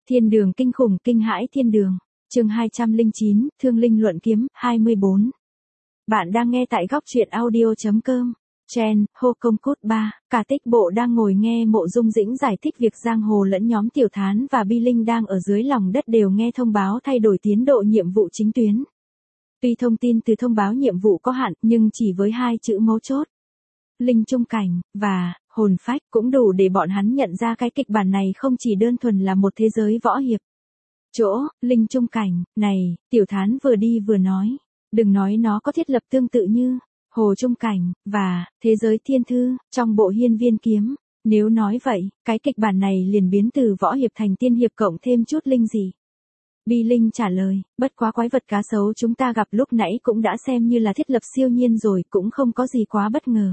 Thiên đường kinh khủng kinh hãi thiên đường. Chương 209, Thương linh luận kiếm, 24. Bạn đang nghe tại góc truyện audio.com. Chen, hô công cốt 3, cả tích bộ đang ngồi nghe Mộ Dung Dĩnh giải thích việc giang hồ lẫn nhóm Tiểu Thán và Bi Linh đang ở dưới lòng đất đều nghe thông báo thay đổi tiến độ nhiệm vụ chính tuyến. Tuy thông tin từ thông báo nhiệm vụ có hạn nhưng chỉ với hai chữ mấu chốt, linh trung cảnh, và hồn phách cũng đủ để bọn hắn nhận ra cái kịch bản này không chỉ đơn thuần là một thế giới võ hiệp. Chỗ, linh trung cảnh, này, Tiểu Thán vừa đi vừa nói. Đừng nói nó có thiết lập tương tự như hồ trung cảnh, và thế giới thiên thư, trong bộ hiên viên kiếm. Nếu nói vậy, cái kịch bản này liền biến từ võ hiệp thành tiên hiệp cộng thêm chút linh gì. Bi Linh trả lời, bất quá quái vật cá sấu chúng ta gặp lúc nãy cũng đã xem như là thiết lập siêu nhiên rồi, cũng không có gì quá bất ngờ.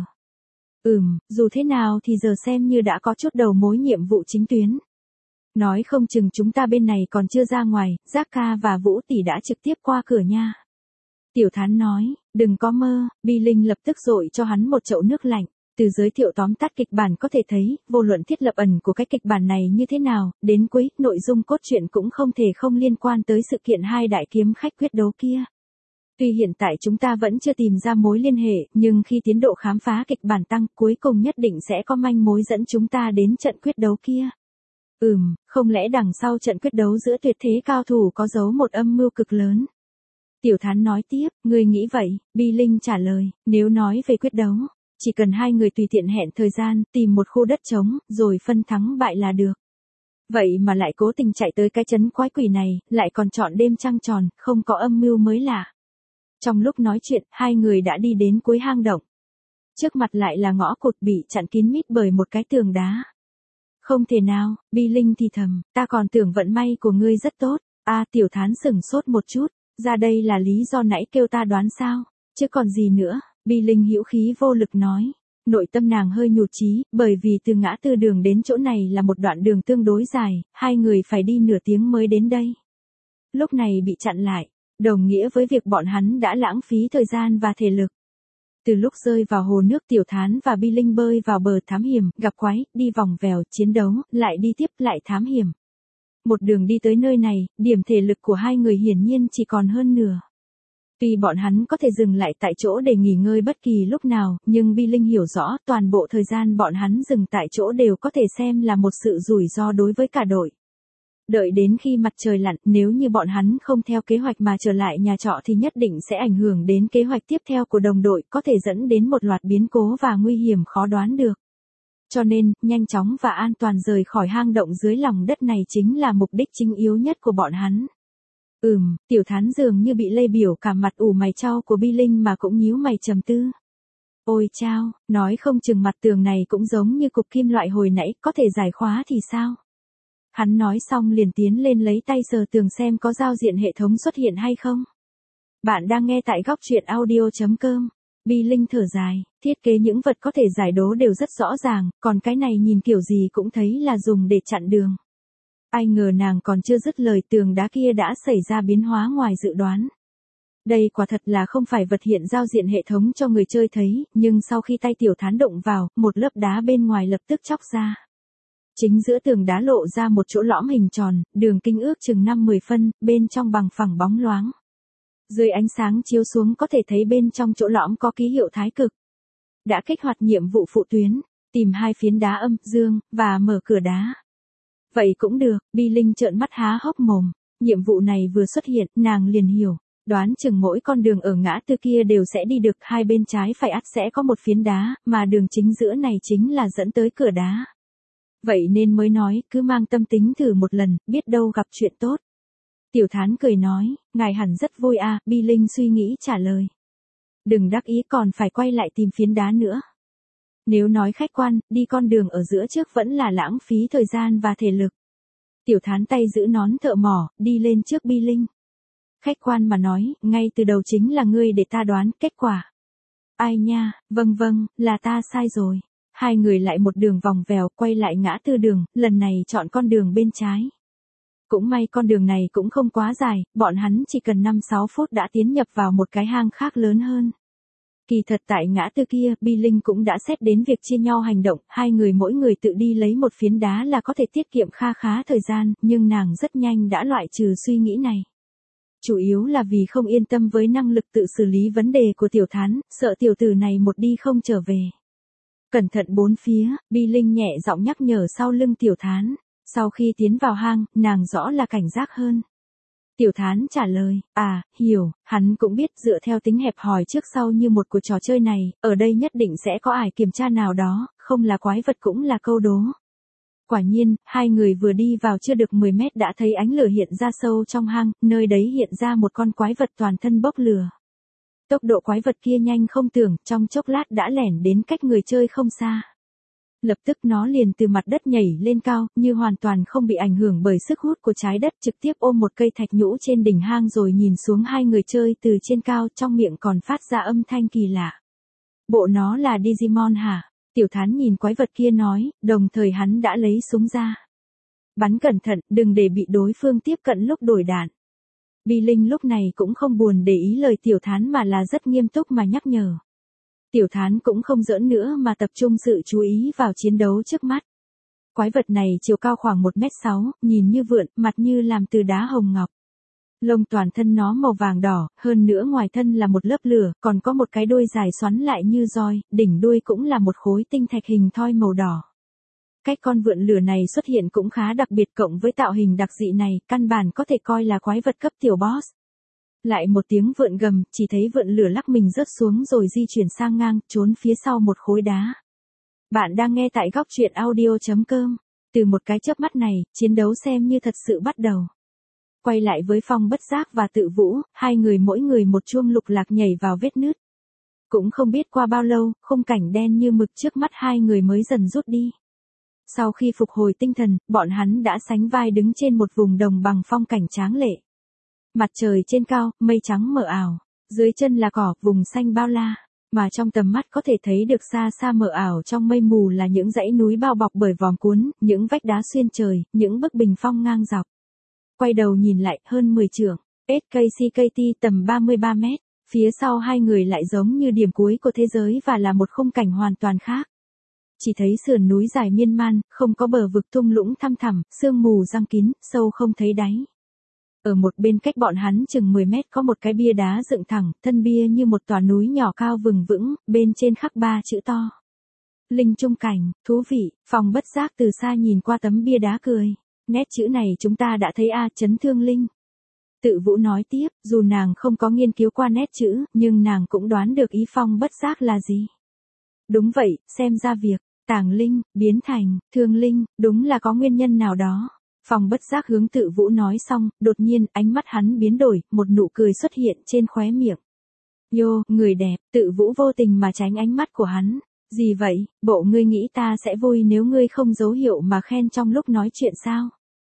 Dù thế nào thì giờ xem như đã có chút đầu mối nhiệm vụ chính tuyến. Nói không chừng chúng ta bên này còn chưa ra ngoài, Giác ca và Vũ tỷ đã trực tiếp qua cửa nha. Tiểu Thán nói, đừng có mơ. Bi Linh lập tức dội cho hắn một chậu nước lạnh. Từ giới thiệu tóm tắt kịch bản có thể thấy, vô luận thiết lập ẩn của cái kịch bản này như thế nào, đến cuối, nội dung cốt truyện cũng không thể không liên quan tới sự kiện hai đại kiếm khách quyết đấu kia. Tuy hiện tại chúng ta vẫn chưa tìm ra mối liên hệ, nhưng khi tiến độ khám phá kịch bản tăng, cuối cùng nhất định sẽ có manh mối dẫn chúng ta đến trận quyết đấu kia. Không lẽ đằng sau trận quyết đấu giữa tuyệt thế cao thủ có giấu một âm mưu cực lớn? Tiểu Thán nói tiếp, ngươi nghĩ vậy? Bi Linh trả lời, nếu nói về quyết đấu, chỉ cần hai người tùy tiện hẹn thời gian, tìm một khu đất trống, rồi phân thắng bại là được. Vậy mà lại cố tình chạy tới cái trấn quái quỷ này, lại còn chọn đêm trăng tròn, không có âm mưu mới lạ. Trong lúc nói chuyện, hai người đã đi đến cuối hang động. Trước mặt lại là ngõ cụt bị chặn kín mít bởi một cái tường đá. Không thể nào, Bi Linh thì thầm, ta còn tưởng vận may của ngươi rất tốt. Tiểu Thán sửng sốt một chút, ra đây là lý do nãy kêu ta đoán sao, chứ còn gì nữa. Bi Linh hữu khí vô lực nói. Nội tâm nàng hơi nhụt chí, bởi vì từ ngã tư đường đến chỗ này là một đoạn đường tương đối dài, hai người phải đi nửa tiếng mới đến đây. Lúc này bị chặn lại, đồng nghĩa với việc bọn hắn đã lãng phí thời gian và thể lực. Từ lúc rơi vào hồ nước, Tiểu Thán và Bi Linh bơi vào bờ thám hiểm, gặp quái, đi vòng vèo, chiến đấu, lại đi tiếp, lại thám hiểm. Một đường đi tới nơi này, điểm thể lực của hai người hiển nhiên chỉ còn hơn nửa. Tuy bọn hắn có thể dừng lại tại chỗ để nghỉ ngơi bất kỳ lúc nào, nhưng Bi Linh hiểu rõ toàn bộ thời gian bọn hắn dừng tại chỗ đều có thể xem là một sự rủi ro đối với cả đội. Đợi đến khi mặt trời lặn, nếu như bọn hắn không theo kế hoạch mà trở lại nhà trọ thì nhất định sẽ ảnh hưởng đến kế hoạch tiếp theo của đồng đội, có thể dẫn đến một loạt biến cố và nguy hiểm khó đoán được. Cho nên, nhanh chóng và an toàn rời khỏi hang động dưới lòng đất này chính là mục đích chính yếu nhất của bọn hắn. Tiểu Thán dường như bị lây biểu cả mặt ủ mày chau của Bi Linh mà cũng nhíu mày trầm tư. Ôi chao, nói không chừng mặt tường này cũng giống như cục kim loại hồi nãy, có thể giải khóa thì sao? Hắn nói xong liền tiến lên lấy tay sờ tường xem có giao diện hệ thống xuất hiện hay không. Bạn đang nghe tại góc truyện audio.com. Bi Linh thở dài, thiết kế những vật có thể giải đố đều rất rõ ràng, còn cái này nhìn kiểu gì cũng thấy là dùng để chặn đường. Ai ngờ nàng còn chưa dứt lời, tường đá kia đã xảy ra biến hóa ngoài dự đoán. Đây quả thật là không phải vật hiện giao diện hệ thống cho người chơi thấy, nhưng sau khi tay Tiểu Thán động vào, một lớp đá bên ngoài lập tức chóc ra. Chính giữa tường đá lộ ra một chỗ lõm hình tròn, đường kính ước chừng 5-10 phân, bên trong bằng phẳng bóng loáng. Dưới ánh sáng chiếu xuống có thể thấy bên trong chỗ lõm có ký hiệu thái cực. Đã kích hoạt nhiệm vụ phụ tuyến, tìm hai phiến đá âm, dương, và mở cửa đá. Vậy cũng được, Bi Linh trợn mắt há hốc mồm. Nhiệm vụ này vừa xuất hiện, nàng liền hiểu. Đoán chừng mỗi con đường ở ngã tư kia đều sẽ đi được, hai bên trái phải ắt sẽ có một phiến đá, mà đường chính giữa này chính là dẫn tới cửa đá. Vậy nên mới nói, cứ mang tâm tính thử một lần, biết đâu gặp chuyện tốt. Tiểu Thán cười nói, ngài hẳn rất vui Bi Linh suy nghĩ trả lời. Đừng đắc ý, còn phải quay lại tìm phiến đá nữa. Nếu nói khách quan, đi con đường ở giữa trước vẫn là lãng phí thời gian và thể lực. Tiểu Thán tay giữ nón thợ mỏ, đi lên trước Bi Linh. Khách quan mà nói, ngay từ đầu chính là ngươi để ta đoán kết quả. Ai nha, vâng, là ta sai rồi. Hai người lại một đường vòng vèo, quay lại ngã tư đường, lần này chọn con đường bên trái. Cũng may con đường này cũng không quá dài, bọn hắn chỉ cần 5-6 phút đã tiến nhập vào một cái hang khác lớn hơn. Kỳ thật tại ngã tư kia, Bi Linh cũng đã xét đến việc chia nhau hành động, hai người mỗi người tự đi lấy một phiến đá là có thể tiết kiệm kha khá thời gian, nhưng nàng rất nhanh đã loại trừ suy nghĩ này. Chủ yếu là vì không yên tâm với năng lực tự xử lý vấn đề của Tiểu Thán, sợ tiểu tử này một đi không trở về. Cẩn thận bốn phía, Bi Linh nhẹ giọng nhắc nhở sau lưng Tiểu Thán. Sau khi tiến vào hang, nàng rõ là cảnh giác hơn. Tiểu Thán trả lời, hiểu, hắn cũng biết dựa theo tính hẹp hòi trước sau như một của trò chơi này, ở đây nhất định sẽ có ải kiểm tra nào đó, không là quái vật cũng là câu đố. Quả nhiên, hai người vừa đi vào chưa được 10 mét đã thấy ánh lửa hiện ra sâu trong hang, nơi đấy hiện ra một con quái vật toàn thân bốc lửa. Tốc độ quái vật kia nhanh không tưởng, trong chốc lát đã lẻn đến cách người chơi không xa. Lập tức nó liền từ mặt đất nhảy lên cao, như hoàn toàn không bị ảnh hưởng bởi sức hút của trái đất, trực tiếp ôm một cây thạch nhũ trên đỉnh hang rồi nhìn xuống hai người chơi từ trên cao, trong miệng còn phát ra âm thanh kỳ lạ. Bộ nó là Digimon hả? Tiểu Thán nhìn quái vật kia nói, đồng thời hắn đã lấy súng ra. Bắn cẩn thận, đừng để bị đối phương tiếp cận lúc đổi đạn. Bi Linh lúc này cũng không buồn để ý lời Tiểu Thán mà là rất nghiêm túc mà nhắc nhở. Tiểu Thán cũng không giỡn nữa mà tập trung sự chú ý vào chiến đấu trước mắt. Quái vật này chiều cao khoảng 1m6, nhìn như vượn, mặt như làm từ đá hồng ngọc. Lông toàn thân nó màu vàng đỏ, hơn nữa ngoài thân là một lớp lửa, còn có một cái đuôi dài xoắn lại như roi, đỉnh đuôi cũng là một khối tinh thạch hình thoi màu đỏ. Cách con vượn lửa này xuất hiện cũng khá đặc biệt, cộng với tạo hình đặc dị này, căn bản có thể coi là quái vật cấp tiểu boss. Lại một tiếng vượn gầm, chỉ thấy vượn lửa lắc mình rớt xuống rồi di chuyển sang ngang, trốn phía sau một khối đá. Bạn đang nghe tại góc truyện audio.com. Từ một cái chớp mắt này, chiến đấu xem như thật sự bắt đầu. Quay lại với Phong Bất Giác và Tự Vũ, hai người mỗi người một chuông lục lạc nhảy vào vết nứt. Cũng không biết qua bao lâu, khung cảnh đen như mực trước mắt hai người mới dần rút đi. Sau khi phục hồi tinh thần, bọn hắn đã sánh vai đứng trên một vùng đồng bằng phong cảnh tráng lệ. Mặt trời trên cao, mây trắng mờ ảo. Dưới chân là cỏ, vùng xanh bao la. Mà trong tầm mắt có thể thấy được xa xa mờ ảo trong mây mù là những dãy núi bao bọc bởi vòm cuốn, những vách đá xuyên trời, những bức bình phong ngang dọc. Quay đầu nhìn lại, hơn 10 trượng, SKCKT tầm 33 mét. Phía sau hai người lại giống như điểm cuối của thế giới và là một khung cảnh hoàn toàn khác. Chỉ thấy sườn núi dài miên man, không có bờ vực thung lũng thăm thẳm, sương mù giăng kín, sâu không thấy đáy. Ở một bên cách bọn hắn chừng 10 mét có một cái bia đá dựng thẳng, thân bia như một tòa núi nhỏ cao vừng vững, bên trên khắc 3 chữ to. Linh trung cảnh, thú vị, Phong Bất Giác từ xa nhìn qua tấm bia đá cười. Nét chữ này chúng ta đã thấy chấn thương linh. Tự Vũ nói tiếp, dù nàng không có nghiên cứu qua nét chữ, nhưng nàng cũng đoán được ý Phong Bất Giác là gì. Đúng vậy, xem ra việc, tàng linh, biến thành, thương linh, đúng là có nguyên nhân nào đó. Phong Bất Giác hướng Tự Vũ nói xong, đột nhiên ánh mắt hắn biến đổi, một nụ cười xuất hiện trên khóe miệng. Yo, người đẹp, Tự Vũ vô tình mà tránh ánh mắt của hắn. Gì vậy, bộ ngươi nghĩ ta sẽ vui nếu ngươi không dấu hiệu mà khen trong lúc nói chuyện sao?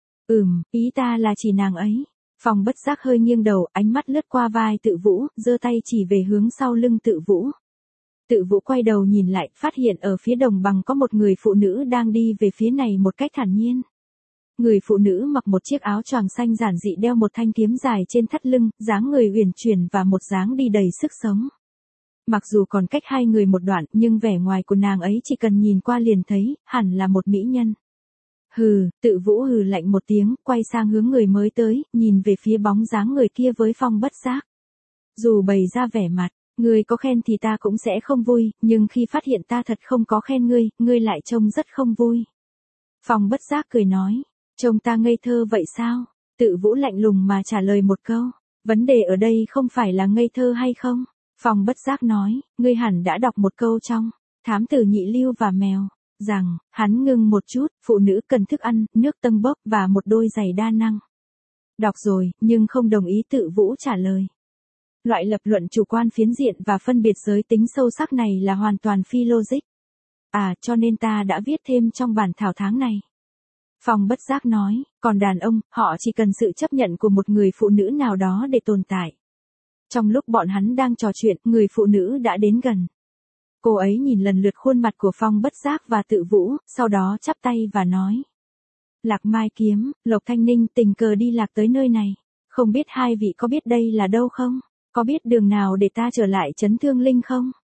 Ý ta là chỉ nàng ấy. Phong Bất Giác hơi nghiêng đầu, ánh mắt lướt qua vai Tự Vũ, giơ tay chỉ về hướng sau lưng Tự Vũ. Tự Vũ quay đầu nhìn lại, phát hiện ở phía đồng bằng có một người phụ nữ đang đi về phía này một cách thản nhiên. Người phụ nữ mặc một chiếc áo choàng xanh giản dị, đeo một thanh kiếm dài trên thắt lưng, dáng người uyển chuyển và một dáng đi đầy sức sống. Mặc dù còn cách hai người một đoạn, nhưng vẻ ngoài của nàng ấy chỉ cần nhìn qua liền thấy, hẳn là một mỹ nhân. Hừ, Tự Vũ hừ lạnh một tiếng, quay sang hướng người mới tới, nhìn về phía bóng dáng người kia với Phong Bất Giác. Dù bày ra vẻ mặt, ngươi có khen thì ta cũng sẽ không vui, nhưng khi phát hiện ta thật không có khen ngươi lại trông rất không vui. Phong Bất Giác cười nói, trông ta ngây thơ vậy sao? Tự Vũ lạnh lùng mà trả lời một câu, vấn đề ở đây không phải là ngây thơ hay không. Phong Bất Giác nói, ngươi hẳn đã đọc một câu trong Thám Tử Nhị Lưu và Mèo, rằng, hắn ngưng một chút, phụ nữ cần thức ăn, nước tâng bốc và một đôi giày đa năng. Đọc rồi, nhưng không đồng ý. Tự Vũ trả lời. Loại lập luận chủ quan phiến diện và phân biệt giới tính sâu sắc này là hoàn toàn phi logic. Cho nên ta đã viết thêm trong bản thảo tháng này. Phong Bất Giác nói, còn đàn ông, họ chỉ cần sự chấp nhận của một người phụ nữ nào đó để tồn tại. Trong lúc bọn hắn đang trò chuyện, người phụ nữ đã đến gần. Cô ấy nhìn lần lượt khuôn mặt của Phong Bất Giác và Tự Vũ, sau đó chắp tay và nói. Lạc Mai Kiếm, Lộc Thanh Ninh tình cờ đi lạc tới nơi này. Không biết hai vị có biết đây là đâu không? Có biết đường nào để ta trở lại trấn Thương Linh không?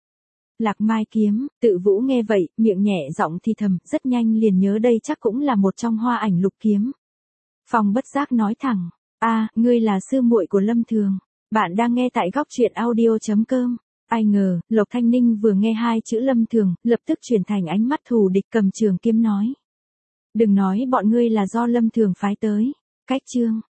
Lạc Mai kiếm, Tự Vũ nghe vậy, miệng nhẹ giọng thì thầm, rất nhanh liền nhớ đây chắc cũng là một trong hoa ảnh lục kiếm. Phong bất giác nói thẳng, ngươi là sư muội của Lâm Thường. Bạn đang nghe tại góc truyện audio.com. Ai ngờ, Lộc Thanh Ninh vừa nghe hai chữ Lâm Thường, lập tức chuyển thành ánh mắt thù địch cầm trường kiếm nói. Đừng nói bọn ngươi là do Lâm Thường phái tới. Cách chương.